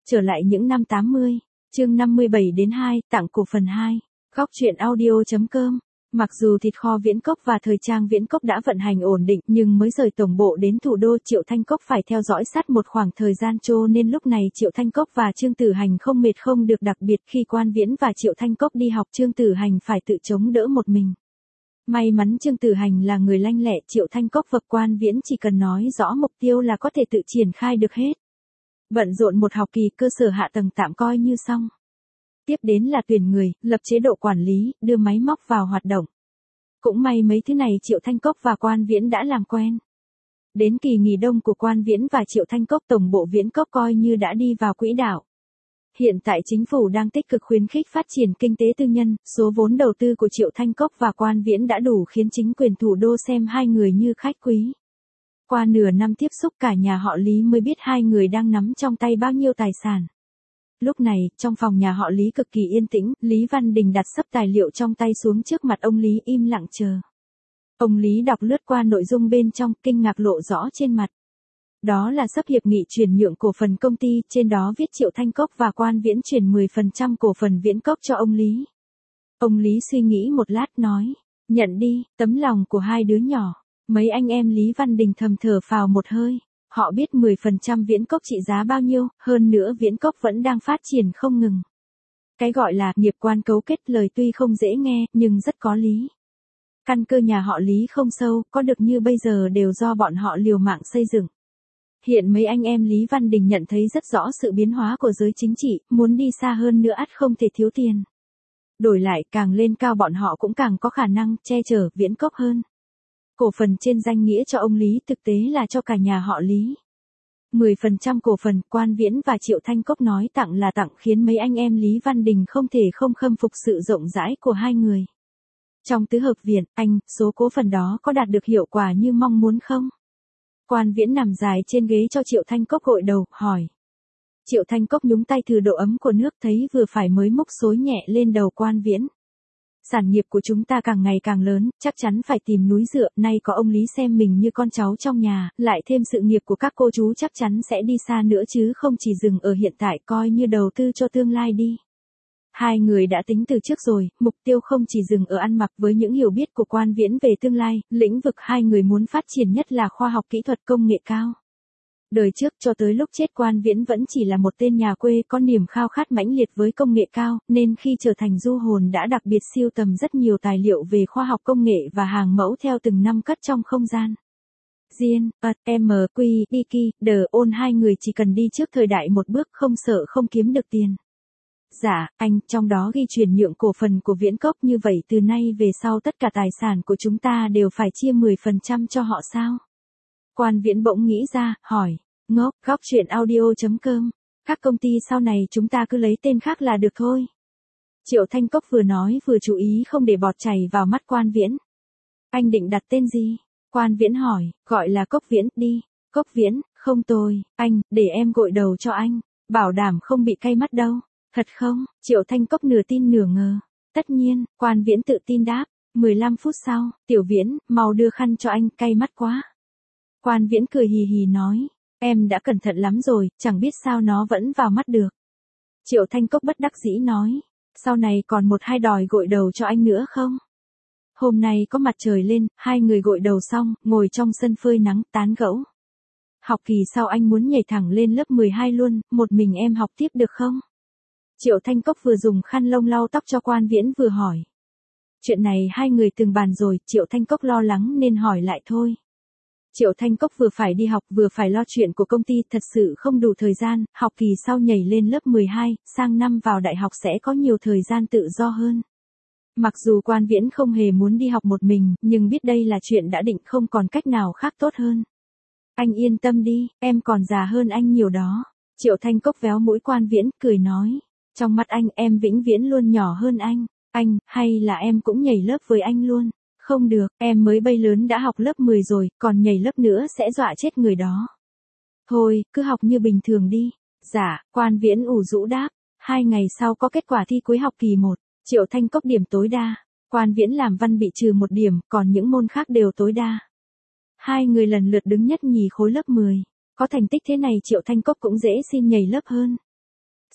Trở lại những năm 80, chương 57-2, tặng cổ phần 2. Góc truyện audio.com. Mặc dù thịt kho Viễn Cốc và thời trang Viễn Cốc đã vận hành ổn định nhưng mới rời tổng bộ đến thủ đô Triệu Thanh Cốc phải theo dõi sát một khoảng thời gian cho nên lúc này Triệu Thanh Cốc và Trương Tử Hành không mệt không được, đặc biệt khi Quan Viễn và Triệu Thanh Cốc đi học Trương Tử Hành phải tự chống đỡ một mình. May mắn Trương Tử Hành là người lanh lẹ, Triệu Thanh Cốc và Quan Viễn chỉ cần nói rõ mục tiêu là có thể tự triển khai được hết. Bận rộn một học kỳ, cơ sở hạ tầng tạm coi như xong. Tiếp đến là tuyển người, lập chế độ quản lý, đưa máy móc vào hoạt động. Cũng may mấy thứ này Triệu Thanh Cốc và Quan Viễn đã làm quen. Đến kỳ nghỉ đông của Quan Viễn và Triệu Thanh Cốc, tổng bộ Viễn Cốc coi như đã đi vào quỹ đạo. Hiện tại chính phủ đang tích cực khuyến khích phát triển kinh tế tư nhân, số vốn đầu tư của Triệu Thanh Cốc và Quan Viễn đã đủ khiến chính quyền thủ đô xem hai người như khách quý. Qua nửa năm tiếp xúc, cả nhà họ Lý mới biết hai người đang nắm trong tay bao nhiêu tài sản. Lúc này, trong phòng nhà họ Lý cực kỳ yên tĩnh, Lý Văn Đình đặt xấp tài liệu trong tay xuống trước mặt ông Lý, im lặng chờ. Ông Lý đọc lướt qua nội dung bên trong, kinh ngạc lộ rõ trên mặt. Đó là xấp hiệp nghị chuyển nhượng cổ phần công ty, trên đó viết Triệu Thanh Cốc và Quan Viễn chuyển 10% cổ phần Viễn Cốc cho ông Lý. Ông Lý suy nghĩ một lát nói, nhận đi, tấm lòng của hai đứa nhỏ. Mấy anh em Lý Văn Đình thầm thở phào một hơi. Họ biết 10% Viễn Cốc trị giá bao nhiêu, hơn nữa Viễn Cốc vẫn đang phát triển không ngừng. Cái gọi là nghiệp quan cấu kết, lời tuy không dễ nghe, nhưng rất có lý. Căn cơ nhà họ Lý không sâu, có được như bây giờ đều do bọn họ liều mạng xây dựng. Hiện mấy anh em Lý Văn Đình nhận thấy rất rõ sự biến hóa của giới chính trị, muốn đi xa hơn nữa ắt không thể thiếu tiền. Đổi lại, càng lên cao bọn họ cũng càng có khả năng che chở Viễn Cốc hơn. Cổ phần trên danh nghĩa cho ông Lý, thực tế là cho cả nhà họ Lý. 10% cổ phần, Quan Viễn và Triệu Thanh Cốc nói tặng là tặng, khiến mấy anh em Lý Văn Đình không thể không khâm phục sự rộng rãi của hai người. Trong tứ hợp viện, anh, số cổ phần đó có đạt được hiệu quả như mong muốn không? Quan Viễn nằm dài trên ghế cho Triệu Thanh Cốc gội đầu, hỏi. Triệu Thanh Cốc nhúng tay thử độ ấm của nước, thấy vừa phải mới múc xối nhẹ lên đầu Quan Viễn. Sản nghiệp của chúng ta càng ngày càng lớn, chắc chắn phải tìm núi dựa, nay có ông Lý xem mình như con cháu trong nhà, lại thêm sự nghiệp của các cô chú chắc chắn sẽ đi xa nữa chứ không chỉ dừng ở hiện tại, coi như đầu tư cho tương lai đi. Hai người đã tính từ trước rồi, mục tiêu không chỉ dừng ở ăn mặc. Với những hiểu biết của Quan Viễn về tương lai, lĩnh vực hai người muốn phát triển nhất là khoa học kỹ thuật công nghệ cao. Đời trước cho tới lúc chết Quan Viễn vẫn chỉ là một tên nhà quê có niềm khao khát mãnh liệt với công nghệ cao, nên khi trở thành du hồn đã đặc biệt sưu tầm rất nhiều tài liệu về khoa học công nghệ và hàng mẫu theo từng năm cất trong không gian. Diên, MQ, Iki, The ôn hai người chỉ cần đi trước thời đại một bước, không sợ không kiếm được tiền. Dạ, anh, trong đó ghi chuyển nhượng cổ phần của Viễn Cốc, như vậy từ nay về sau tất cả tài sản của chúng ta đều phải chia 10% cho họ sao? Quan Viễn bỗng nghĩ ra, hỏi, ngốc, góc truyện audio.com, các công ty sau này chúng ta cứ lấy tên khác là được thôi. Triệu Thanh Cốc vừa nói vừa chú ý không để bọt chảy vào mắt Quan Viễn. Anh định đặt tên gì? Quan Viễn hỏi, gọi là Cốc Viễn, đi. Cốc Viễn, không tồi, anh, để em gội đầu cho anh, bảo đảm không bị cay mắt đâu. Thật không? Triệu Thanh Cốc nửa tin nửa ngờ. Tất nhiên, Quan Viễn tự tin đáp. 15 phút sau, Tiểu Viễn, mau đưa khăn cho anh, cay mắt quá. Quan Viễn cười hì hì nói, em đã cẩn thận lắm rồi, chẳng biết sao nó vẫn vào mắt được. Triệu Thanh Cốc bất đắc dĩ nói, sau này còn một hai đòi gội đầu cho anh nữa không? Hôm nay có mặt trời lên, hai người gội đầu xong, ngồi trong sân phơi nắng, tán gẫu. Học kỳ sau anh muốn nhảy thẳng lên lớp 12 luôn, một mình em học tiếp được không? Triệu Thanh Cốc vừa dùng khăn lông lau tóc cho Quan Viễn vừa hỏi. Chuyện này hai người từng bàn rồi, Triệu Thanh Cốc lo lắng nên hỏi lại thôi. Triệu Thanh Cốc vừa phải đi học vừa phải lo chuyện của công ty, thật sự không đủ thời gian, học kỳ sau nhảy lên lớp 12, sang năm vào đại học sẽ có nhiều thời gian tự do hơn. Mặc dù Quan Viễn không hề muốn đi học một mình, nhưng biết đây là chuyện đã định, không còn cách nào khác tốt hơn. Anh yên tâm đi, em còn già hơn anh nhiều đó. Triệu Thanh Cốc véo mũi Quan Viễn, cười nói. Trong mắt anh, em vĩnh viễn luôn nhỏ hơn anh, hay là em cũng nhảy lớp với anh luôn? Không được, em mới bay lớn đã học lớp 10 rồi, còn nhảy lớp nữa sẽ dọa chết người đó. Thôi, cứ học như bình thường đi. Dạ, Quan Viễn ủ rũ đáp. 2 ngày sau có kết quả thi cuối học kỳ 1, Triệu Thanh Cốc điểm tối đa. Quan Viễn làm văn bị trừ 1 điểm, còn những môn khác đều tối đa. Hai người lần lượt đứng nhất nhì khối lớp 10. Có thành tích thế này Triệu Thanh Cốc cũng dễ xin nhảy lớp hơn.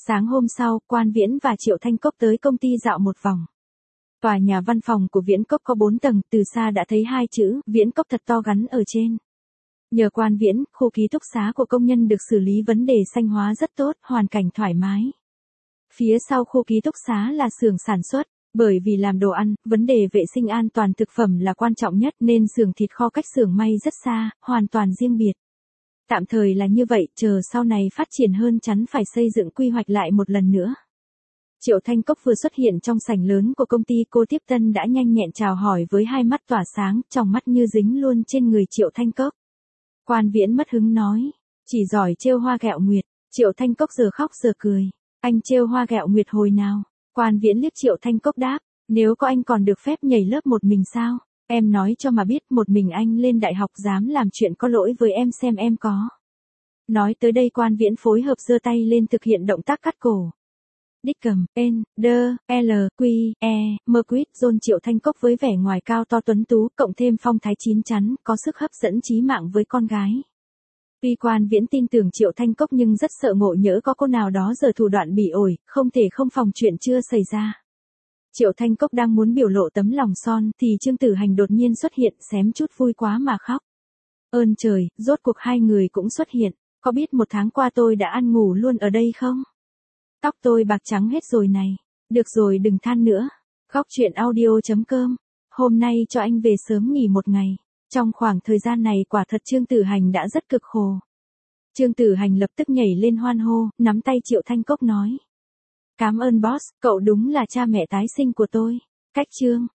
Sáng hôm sau, Quan Viễn và Triệu Thanh Cốc tới công ty dạo một vòng. Tòa nhà văn phòng của Viễn Cốc có 4 tầng, từ xa đã thấy hai chữ Viễn Cốc thật to gắn ở trên. Nhờ Quan Viễn, khu ký túc xá của công nhân được xử lý vấn đề xanh hóa rất tốt, hoàn cảnh thoải mái. Phía sau khu ký túc xá là xưởng sản xuất, bởi vì làm đồ ăn, vấn đề vệ sinh an toàn thực phẩm là quan trọng nhất nên xưởng thịt kho cách xưởng may rất xa, hoàn toàn riêng biệt. Tạm thời là như vậy, chờ sau này phát triển hơn chắn phải xây dựng quy hoạch lại một lần nữa. Triệu Thanh Cốc vừa xuất hiện trong sảnh lớn của công ty, cô tiếp tân đã nhanh nhẹn chào hỏi với hai mắt tỏa sáng, trong mắt như dính luôn trên người Triệu Thanh Cốc. Quan Viễn mất hứng nói, chỉ giỏi trêu hoa ghẹo nguyệt. Triệu Thanh Cốc giờ khóc giờ cười, anh trêu hoa ghẹo nguyệt hồi nào? Quan Viễn liếc Triệu Thanh Cốc đáp, nếu có anh còn được phép nhảy lớp một mình sao? Em nói cho mà biết, một mình anh lên đại học dám làm chuyện có lỗi với em xem em có. Nói tới đây Quan Viễn phối hợp giơ tay lên thực hiện động tác cắt cổ. Đích cầm, N, D, L, Q, E, M quýt, John. Triệu Thanh Cốc với vẻ ngoài cao to tuấn tú, cộng thêm phong thái chín chắn, có sức hấp dẫn chí mạng với con gái. Tuy Quan Viễn tin tưởng Triệu Thanh Cốc nhưng rất sợ ngộ nhỡ có cô nào đó giở thủ đoạn bỉ ổi, không thể không phòng chuyện chưa xảy ra. Triệu Thanh Cốc đang muốn biểu lộ tấm lòng son thì Trương Tử Hành đột nhiên xuất hiện, xém chút vui quá mà khóc. Ơn trời, rốt cuộc hai người cũng xuất hiện, có biết 1 tháng qua tôi đã ăn ngủ luôn ở đây không? Tóc tôi bạc trắng hết rồi này. Được rồi, đừng than nữa. Góc truyện audio.com. Hôm nay cho anh về sớm nghỉ 1 ngày. Trong khoảng thời gian này quả thật Trương Tử Hành đã rất cực khổ. Trương Tử Hành lập tức nhảy lên hoan hô, nắm tay Triệu Thanh Cốc nói. Cảm ơn boss, cậu đúng là cha mẹ tái sinh của tôi. Cách Trương.